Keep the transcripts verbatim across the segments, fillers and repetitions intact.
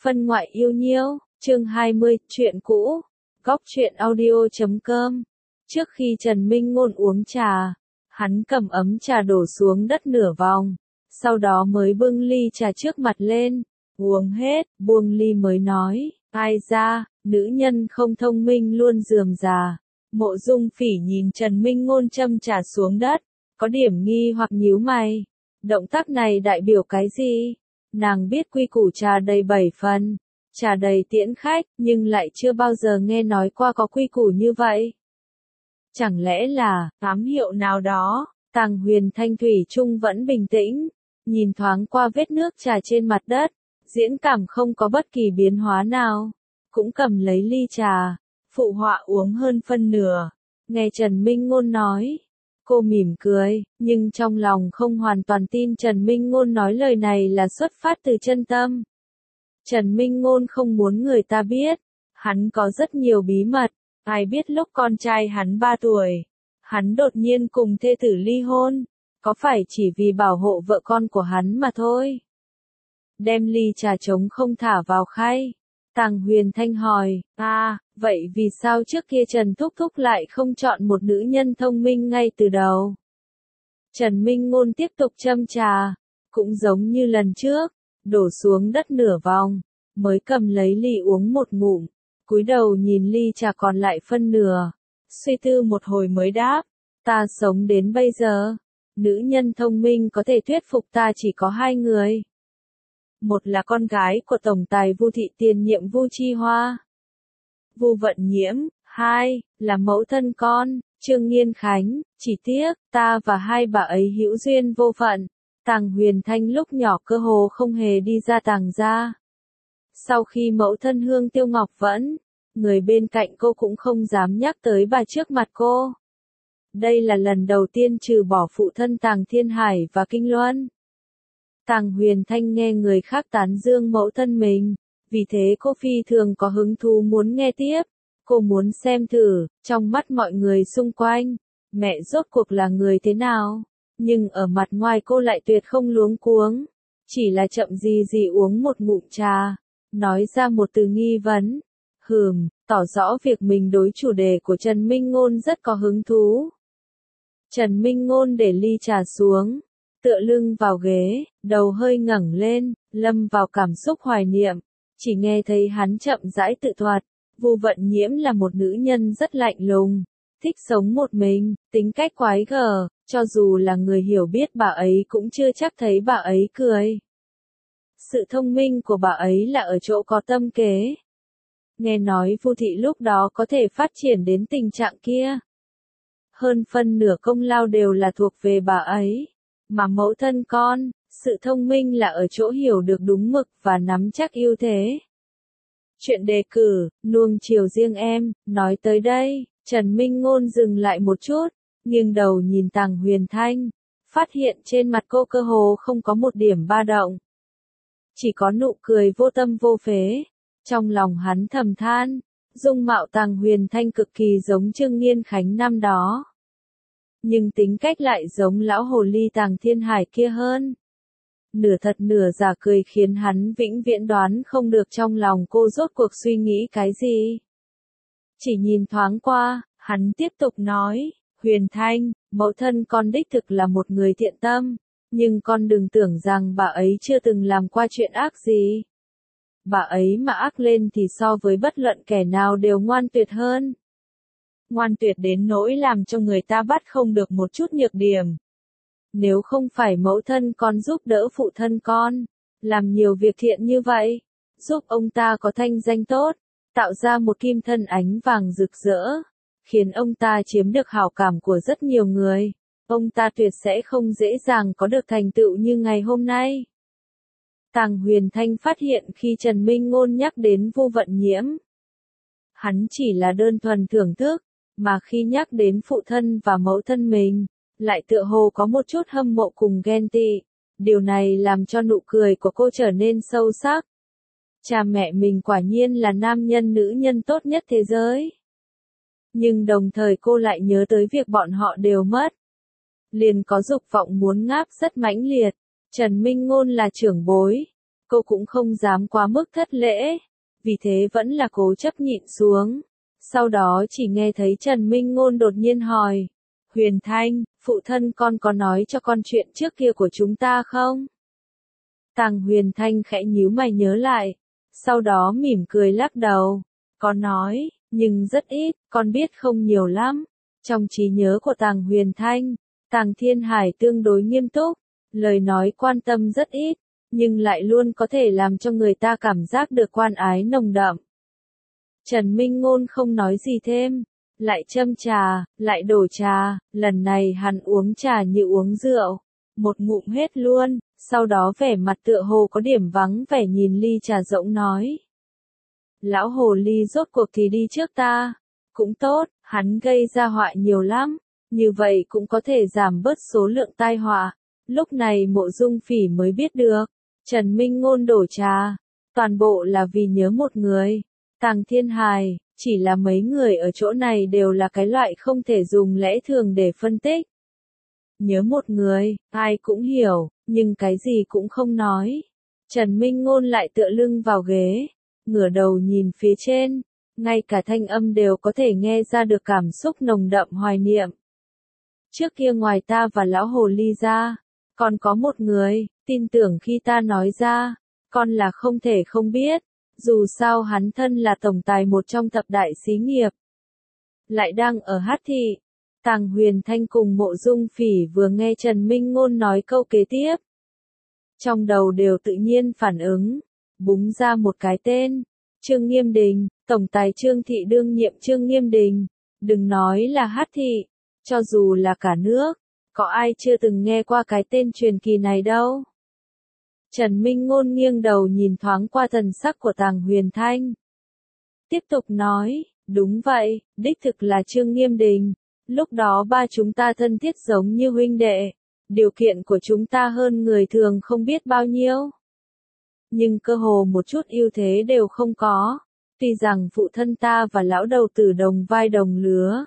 Phân ngoại yêu nhiêu, chương hai mươi, chuyện cũ, góc truyện audio chấm com. Trước khi Trần Minh Ngôn uống trà, hắn cầm ấm trà đổ xuống đất nửa vòng, sau đó mới bưng ly trà trước mặt lên, uống hết, buông ly mới nói, ai ra, nữ nhân không thông minh luôn rườm rà. Mộ Dung Phỉ nhìn Trần Minh Ngôn châm trà xuống đất, có điểm nghi hoặc nhíu mày. Động tác này đại biểu cái gì? Nàng biết quy củ trà đầy bảy phần, trà đầy tiễn khách, nhưng lại chưa bao giờ nghe nói qua có quy củ như vậy. Chẳng lẽ là ám hiệu nào đó? Tàng Huyền Thanh thủy chung vẫn bình tĩnh, nhìn thoáng qua vết nước trà trên mặt đất, diễn cảm không có bất kỳ biến hóa nào, cũng cầm lấy ly trà, phụ họa uống hơn phân nửa. Nghe Trần Minh Ngôn nói, cô mỉm cười, nhưng trong lòng không hoàn toàn tin Trần Minh Ngôn nói lời này là xuất phát từ chân tâm. Trần Minh Ngôn không muốn người ta biết, hắn có rất nhiều bí mật, ai biết lúc con trai hắn ba tuổi, hắn đột nhiên cùng thê tử ly hôn, có phải chỉ vì bảo hộ vợ con của hắn mà thôi. Đem ly trà trống không thả vào khay. Tàng Huyền Thanh hỏi, à, vậy vì sao trước kia Trần Thúc Thúc lại không chọn một nữ nhân thông minh ngay từ đầu? Trần Minh Ngôn tiếp tục châm trà, cũng giống như lần trước, đổ xuống đất nửa vòng, mới cầm lấy ly uống một ngụm, cúi đầu nhìn ly trà còn lại phân nửa, suy tư một hồi mới đáp, ta sống đến bây giờ, nữ nhân thông minh có thể thuyết phục ta chỉ có hai người. Một là con gái của tổng tài Vu thị tiền nhiệm Vu Chi Hoa, Vu Vận Nhiễm, hai là mẫu thân con, Trương Nghiên Khánh, chỉ tiếc, ta và hai bà ấy hữu duyên vô phận. Tàng Huyền Thanh lúc nhỏ cơ hồ không hề đi ra Tàng gia. Sau khi mẫu thân Hương Tiêu Ngọc vẫn, người bên cạnh cô cũng không dám nhắc tới bà trước mặt cô. Đây là lần đầu tiên trừ bỏ phụ thân Tàng Thiên Hải và Kinh Luân. Tàng Huyền Thanh nghe người khác tán dương mẫu thân mình, vì thế cô phi thường có hứng thú muốn nghe tiếp, cô muốn xem thử, trong mắt mọi người xung quanh, mẹ rốt cuộc là người thế nào, nhưng ở mặt ngoài cô lại tuyệt không luống cuống, chỉ là chậm gì gì uống một ngụm trà, nói ra một từ nghi vấn, hừm, tỏ rõ việc mình đối chủ đề của Trần Minh Ngôn rất có hứng thú. Trần Minh Ngôn để ly trà xuống, tựa lưng vào ghế, đầu hơi ngẩng lên, lâm vào cảm xúc hoài niệm, chỉ nghe thấy hắn chậm rãi tự thuật, Vu Vận Nhiễm là một nữ nhân rất lạnh lùng, thích sống một mình, tính cách quái gở, cho dù là người hiểu biết bà ấy cũng chưa chắc thấy bà ấy cười. Sự thông minh của bà ấy là ở chỗ có tâm kế. Nghe nói Vu thị lúc đó có thể phát triển đến tình trạng kia. Hơn phân nửa công lao đều là thuộc về bà ấy. Mà mẫu thân con, sự thông minh là ở chỗ hiểu được đúng mực và nắm chắc ưu thế. Chuyện đề cử, nuông chiều riêng em, nói tới đây, Trần Minh Ngôn dừng lại một chút, nghiêng đầu nhìn Tàng Huyền Thanh, phát hiện trên mặt cô cơ hồ không có một điểm ba động. Chỉ có nụ cười vô tâm vô phế, trong lòng hắn thầm than, dung mạo Tàng Huyền Thanh cực kỳ giống Trương Nghiên Khánh năm đó. Nhưng tính cách lại giống lão hồ ly Tàng Thiên Hải kia hơn. Nửa thật nửa giả cười khiến hắn vĩnh viễn đoán không được trong lòng cô rốt cuộc suy nghĩ cái gì. Chỉ nhìn thoáng qua, hắn tiếp tục nói, Huyền Thanh, mẫu thân con đích thực là một người thiện tâm, nhưng con đừng tưởng rằng bà ấy chưa từng làm qua chuyện ác gì. Bà ấy mà ác lên thì so với bất luận kẻ nào đều ngoan tuyệt hơn. Ngoan tuyệt đến nỗi làm cho người ta bắt không được một chút nhược điểm. Nếu không phải mẫu thân con giúp đỡ phụ thân con, làm nhiều việc thiện như vậy, giúp ông ta có thanh danh tốt, tạo ra một kim thân ánh vàng rực rỡ, khiến ông ta chiếm được hảo cảm của rất nhiều người, ông ta tuyệt sẽ không dễ dàng có được thành tựu như ngày hôm nay. Tàng Huyền Thanh phát hiện khi Trần Minh Ngôn nhắc đến Vu Vận Nhiễm, hắn chỉ là đơn thuần thưởng thức, mà khi nhắc đến phụ thân và mẫu thân mình, lại tựa hồ có một chút hâm mộ cùng ghen tị. Điều này làm cho nụ cười của cô trở nên sâu sắc. Cha mẹ mình quả nhiên là nam nhân nữ nhân tốt nhất thế giới. Nhưng đồng thời cô lại nhớ tới việc bọn họ đều mất. Liền có dục vọng muốn ngáp rất mãnh liệt. Trần Minh Ngôn là trưởng bối. cô cũng không dám quá mức thất lễ, vì thế vẫn là cố chấp nhịn xuống. Sau đó chỉ nghe thấy Trần Minh Ngôn đột nhiên hỏi, Huyền Thanh, phụ thân con có nói cho con chuyện trước kia của chúng ta không? Tàng Huyền Thanh khẽ nhíu mày nhớ lại, sau đó mỉm cười lắc đầu, con nói, nhưng rất ít, con biết không nhiều lắm. Trong trí nhớ của Tàng Huyền Thanh, Tàng Thiên Hải tương đối nghiêm túc, lời nói quan tâm rất ít, nhưng lại luôn có thể làm cho người ta cảm giác được quan ái nồng đậm. Trần Minh Ngôn không nói gì thêm, lại châm trà, lại đổ trà, lần này hắn uống trà như uống rượu, một ngụm hết luôn, sau đó vẻ mặt tựa hồ có điểm vắng vẻ nhìn ly trà rỗng nói. Lão hồ ly rốt cuộc thì đi trước ta, cũng tốt, hắn gây ra họa nhiều lắm, như vậy cũng có thể giảm bớt số lượng tai họa. Lúc này Mộ Dung Phỉ mới biết được, Trần Minh Ngôn đổ trà, toàn bộ là vì nhớ một người, Tàng Thiên Hải, chỉ là mấy người ở chỗ này đều là cái loại không thể dùng lẽ thường để phân tích. Nhớ một người, ai cũng hiểu, nhưng cái gì cũng không nói. Trần Minh Ngôn lại tựa lưng vào ghế, ngửa đầu nhìn phía trên, ngay cả thanh âm đều có thể nghe ra được cảm xúc nồng đậm hoài niệm. Trước kia ngoài ta và lão hồ ly ra, còn có một người, tin tưởng khi ta nói ra, con là không thể không biết, dù sao hắn thân là tổng tài một trong thập đại xí nghiệp. Lại đang ở Hát Thị, Tàng Huyền Thanh cùng Mộ Dung Phỉ vừa nghe Trần Minh Ngôn nói câu kế tiếp. Trong đầu đều tự nhiên phản ứng, búng ra một cái tên, Trương Nghiêm Đình, tổng tài Trương Thị đương nhiệm Trương Nghiêm Đình, đừng nói là Hát Thị, cho dù là cả nước, có ai chưa từng nghe qua cái tên truyền kỳ này đâu. Trần Minh Ngôn nghiêng đầu nhìn thoáng qua thần sắc của Tàng Huyền Thanh. Tiếp tục nói, đúng vậy, đích thực là Trương Nghiêm Đình, lúc đó ba chúng ta thân thiết giống như huynh đệ, điều kiện của chúng ta hơn người thường không biết bao nhiêu. Nhưng cơ hồ một chút ưu thế đều không có, tuy rằng phụ thân ta và lão đầu tử đồng vai đồng lứa.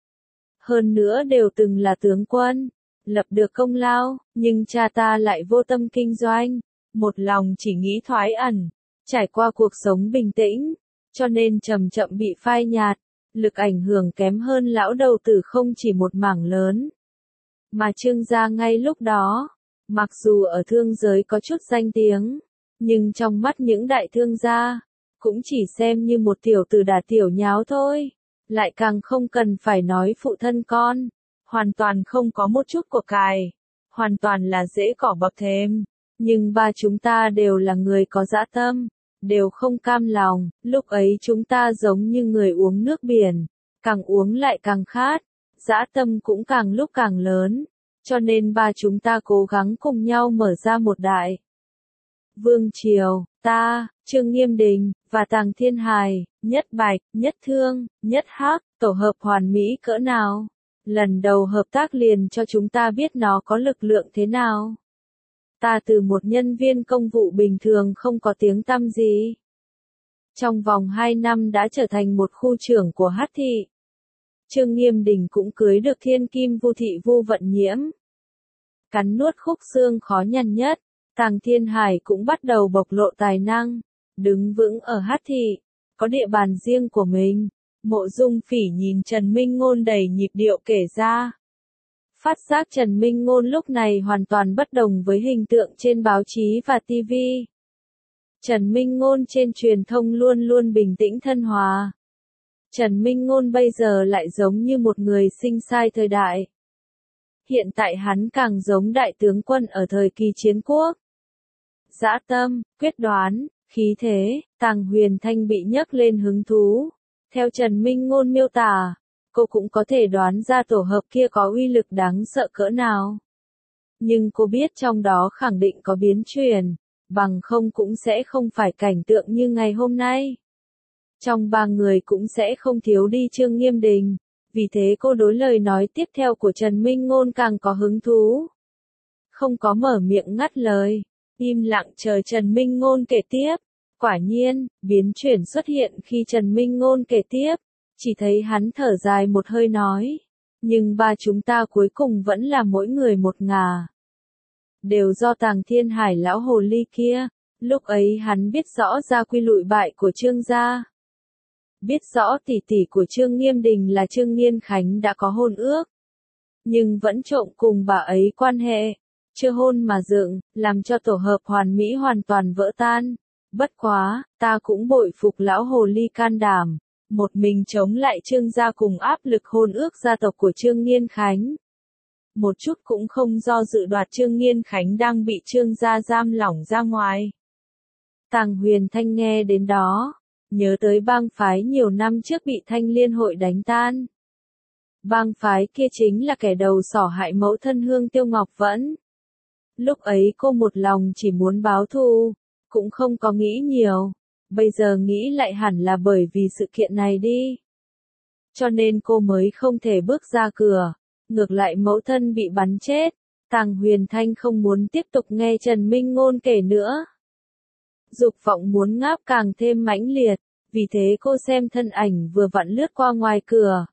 Hơn nữa đều từng là tướng quân, lập được công lao, nhưng cha ta lại vô tâm kinh doanh, một lòng chỉ nghĩ thoái ẩn, trải qua cuộc sống bình tĩnh, cho nên chậm chậm bị phai nhạt, lực ảnh hưởng kém hơn lão đầu tử không chỉ một mảng lớn. Mà Trương gia ngay lúc đó, mặc dù ở thương giới có chút danh tiếng, nhưng trong mắt những đại thương gia, cũng chỉ xem như một tiểu tử đả tiểu nháo thôi, lại càng không cần phải nói phụ thân con, hoàn toàn không có một chút của cải, hoàn toàn là dễ cỏ bậc thềm. Nhưng ba chúng ta đều là người có dã tâm, đều không cam lòng, lúc ấy chúng ta giống như người uống nước biển, càng uống lại càng khát, dã tâm cũng càng lúc càng lớn, cho nên ba chúng ta cố gắng cùng nhau mở ra một đại vương triều, ta, Trương Nghiêm Đình, và Tàng Thiên Hải, nhất bạch, nhất thương, nhất hắc, tổ hợp hoàn mỹ cỡ nào. Lần đầu hợp tác liền cho chúng ta biết nó có lực lượng thế nào. Ta từ một nhân viên công vụ bình thường không có tiếng tăm gì. Trong vòng hai năm đã trở thành một khu trưởng của Hát Thị. Trương Nghiêm Đình cũng cưới được thiên kim Vu Thị Vu Vận Nhiễm. Cắn nuốt khúc xương khó nhằn nhất, Tàng Thiên Hải cũng bắt đầu bộc lộ tài năng, đứng vững ở Hát Thị, có địa bàn riêng của mình. Mộ Dung Phỉ nhìn Trần Minh Ngôn đầy nhịp điệu kể ra. Phát giác Trần Minh Ngôn lúc này hoàn toàn bất đồng với hình tượng trên báo chí và ti vi. Trần Minh Ngôn trên truyền thông luôn luôn bình tĩnh thân hòa. Trần Minh Ngôn bây giờ lại giống như một người sinh sai thời đại. Hiện tại hắn càng giống đại tướng quân ở thời kỳ chiến quốc. Dã tâm, quyết đoán, khí thế, Tàng Huyền Thanh bị nhấc lên hứng thú. Theo Trần Minh Ngôn miêu tả, cô cũng có thể đoán ra tổ hợp kia có uy lực đáng sợ cỡ nào. Nhưng cô biết trong đó khẳng định có biến chuyển, bằng không cũng sẽ không phải cảnh tượng như ngày hôm nay. Trong ba người cũng sẽ không thiếu đi Trương Nghiêm Đình, vì thế cô đối lời nói tiếp theo của Trần Minh Ngôn càng có hứng thú. Không có mở miệng ngắt lời, im lặng chờ Trần Minh Ngôn kể tiếp. Quả nhiên, biến chuyển xuất hiện khi Trần Minh Ngôn kể tiếp, chỉ thấy hắn thở dài một hơi nói, nhưng ba chúng ta cuối cùng vẫn là mỗi người một ngả. Đều do Tàng Thiên Hải lão hồ ly kia, Lúc ấy hắn biết rõ gia quy lụi bại của Trương gia. Biết rõ tỷ tỷ của Trương Nghiêm Đình là Trương Nghiên Khánh đã có hôn ước. Nhưng vẫn trộm cùng bà ấy quan hệ. Chưa hôn mà dựng, làm cho tổ hợp hoàn mỹ hoàn toàn vỡ tan. Bất quá, ta cũng bội phục lão hồ ly can đảm. Một mình chống lại Trương gia cùng áp lực hôn ước gia tộc của Trương Nghiên Khánh. Một chút cũng không do dự đoạt Trương Nghiên Khánh đang bị Trương gia giam lỏng ra ngoài. Tàng Huyền Thanh nghe đến đó, nhớ tới bang phái nhiều năm trước bị Thanh Liên hội đánh tan. Bang phái kia chính là kẻ đầu sỏ hại mẫu thân Hương Tiêu Ngọc Vẫn. Lúc ấy cô một lòng chỉ muốn báo thù, cũng không có nghĩ nhiều. Bây giờ nghĩ lại hẳn là bởi vì sự kiện này đi. Cho nên cô mới không thể bước ra cửa. Ngược lại mẫu thân bị bắn chết. Tàng Huyền Thanh không muốn tiếp tục nghe Trần Minh Ngôn kể nữa. Dục vọng muốn ngáp càng thêm mãnh liệt. Vì thế cô xem thân ảnh vừa vặn lướt qua ngoài cửa.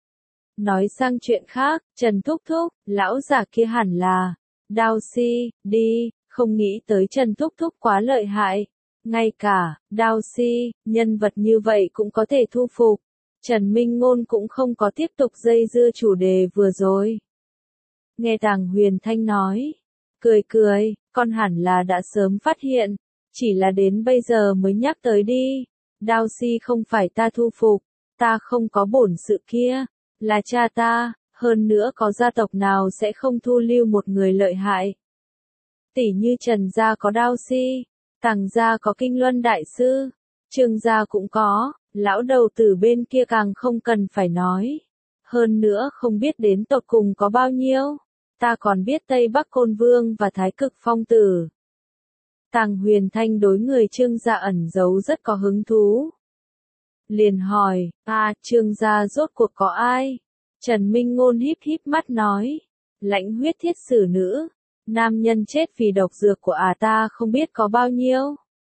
Nói sang chuyện khác, Trần Thúc Thúc, lão già kia hẳn là Đao Si, đi, không nghĩ tới Trần Thúc Thúc quá lợi hại. Ngay cả, Đao Si, nhân vật như vậy cũng có thể thu phục. Trần Minh Ngôn cũng không có tiếp tục dây dưa chủ đề vừa rồi. Nghe Tàng Huyền Thanh nói, cười cười, con hẳn là đã sớm phát hiện, chỉ là đến bây giờ mới nhắc tới đi. Đao Si không phải ta thu phục, ta không có bổn sự kia, là cha ta, hơn nữa có gia tộc nào sẽ không thu lưu một người lợi hại. Tỷ như Trần gia có Đao Si, Tàng gia có Kinh Luân Đại Sư, Trương gia cũng có, lão đầu tử bên kia càng không cần phải nói. Hơn nữa không biết đến tột cùng có bao nhiêu, ta còn biết Tây Bắc Côn Vương và Thái Cực Phong Tử. Tàng Huyền Thanh đối người Trương gia ẩn giấu rất có hứng thú. Liền hỏi, à, Trương gia rốt cuộc có ai? Trần Minh Ngôn híp híp mắt nói, lãnh huyết thiết sử nữ, nam nhân chết vì độc dược của à ta không biết có bao nhiêu.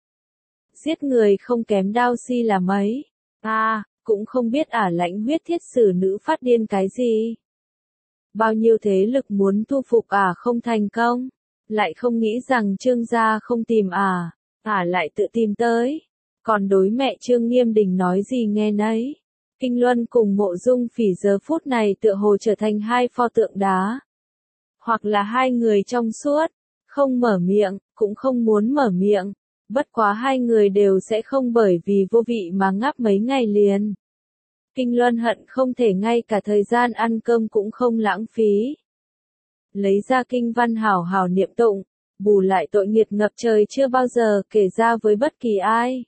Giết người không kém Đao Si là mấy, à, cũng không biết ả à lãnh huyết thiết sử nữ phát điên cái gì. Bao nhiêu thế lực muốn thu phục ả à không thành công, lại không nghĩ rằng Trương gia không tìm ả, à, ả à lại tự tìm tới. Còn đối mẹ Trương Nghiêm Đình nói gì nghe nấy. Kinh Luân cùng Mộ Dung Phỉ giờ phút này tựa hồ trở thành hai pho tượng đá. Hoặc là hai người trong suốt, không mở miệng, cũng không muốn mở miệng. Bất quá hai người đều sẽ không bởi vì vô vị mà ngáp mấy ngày liền. Kinh Luân hận không thể ngay cả thời gian ăn cơm cũng không lãng phí. Lấy ra kinh văn hảo hảo niệm tụng, bù lại tội nghiệt ngập trời chưa bao giờ kể ra với bất kỳ ai.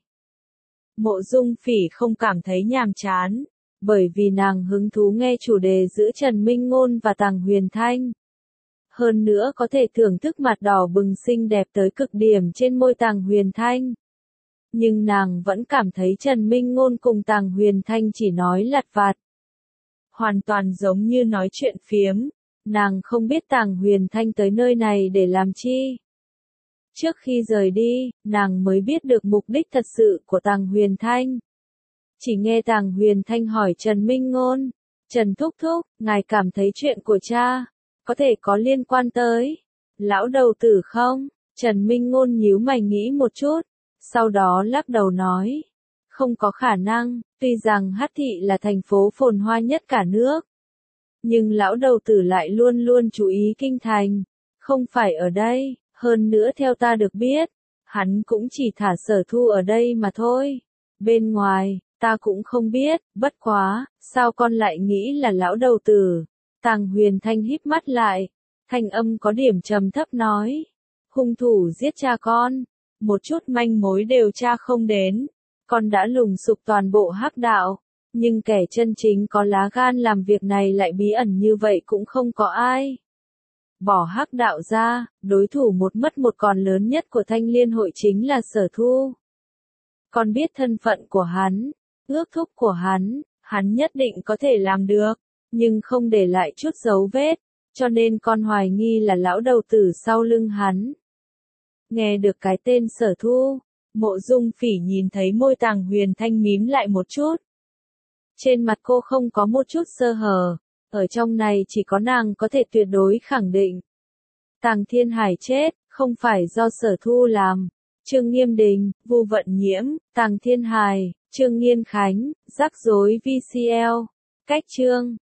Mộ Dung Phỉ không cảm thấy nhàm chán, bởi vì nàng hứng thú nghe chủ đề giữa Trần Minh Ngôn và Tàng Huyền Thanh. Hơn nữa có thể thưởng thức mặt đỏ bừng xinh đẹp tới cực điểm trên môi Tàng Huyền Thanh. Nhưng nàng vẫn cảm thấy Trần Minh Ngôn cùng Tàng Huyền Thanh chỉ nói lặt vặt. Hoàn toàn giống như nói chuyện phiếm, nàng không biết Tàng Huyền Thanh tới nơi này để làm chi. Trước khi rời đi, nàng mới biết được mục đích thật sự của Tàng Huyền Thanh. Chỉ nghe Tàng Huyền Thanh hỏi Trần Minh Ngôn, Trần Thúc Thúc, ngài cảm thấy chuyện của cha, có thể có liên quan tới lão đầu tử không? Trần Minh Ngôn nhíu mày nghĩ một chút, sau đó lắc đầu nói, không có khả năng, tuy rằng Hắc Thị là thành phố phồn hoa nhất cả nước. Nhưng lão đầu tử lại luôn luôn chú ý kinh thành, không phải ở đây. Hơn nữa theo ta được biết, hắn cũng chỉ thả Sở Thu ở đây mà thôi. Bên ngoài, ta cũng không biết, bất quá, sao con lại nghĩ là lão đầu tử? Tàng Huyền Thanh híp mắt lại, thanh âm có điểm trầm thấp nói, hung thủ giết cha con, một chút manh mối đều tra không đến, con đã lùng sục toàn bộ Hắc đạo, nhưng kẻ chân chính có lá gan làm việc này lại bí ẩn như vậy cũng không có ai. Bỏ Hắc đạo ra, đối thủ một mất một còn lớn nhất của Thanh Liên hội chính là Sở Thu. Con biết thân phận của hắn, ước thúc của hắn, hắn nhất định có thể làm được, nhưng không để lại chút dấu vết, cho nên con hoài nghi là lão đầu tử sau lưng hắn. Nghe được cái tên Sở Thu, Mộ Dung Phỉ nhìn thấy môi Tàng Huyền Thanh mím lại một chút. Trên mặt cô không có một chút sơ hở. Ở trong này chỉ có nàng có thể tuyệt đối khẳng định. Tàng Thiên Hải chết, không phải do Sở Thu làm. Trương Nghiêm Đình, Vu Vận Nhiễm, Tằng Thiên Hài, Trương Nghiên Khánh, Rắc rối vê xê lờ. Cách chương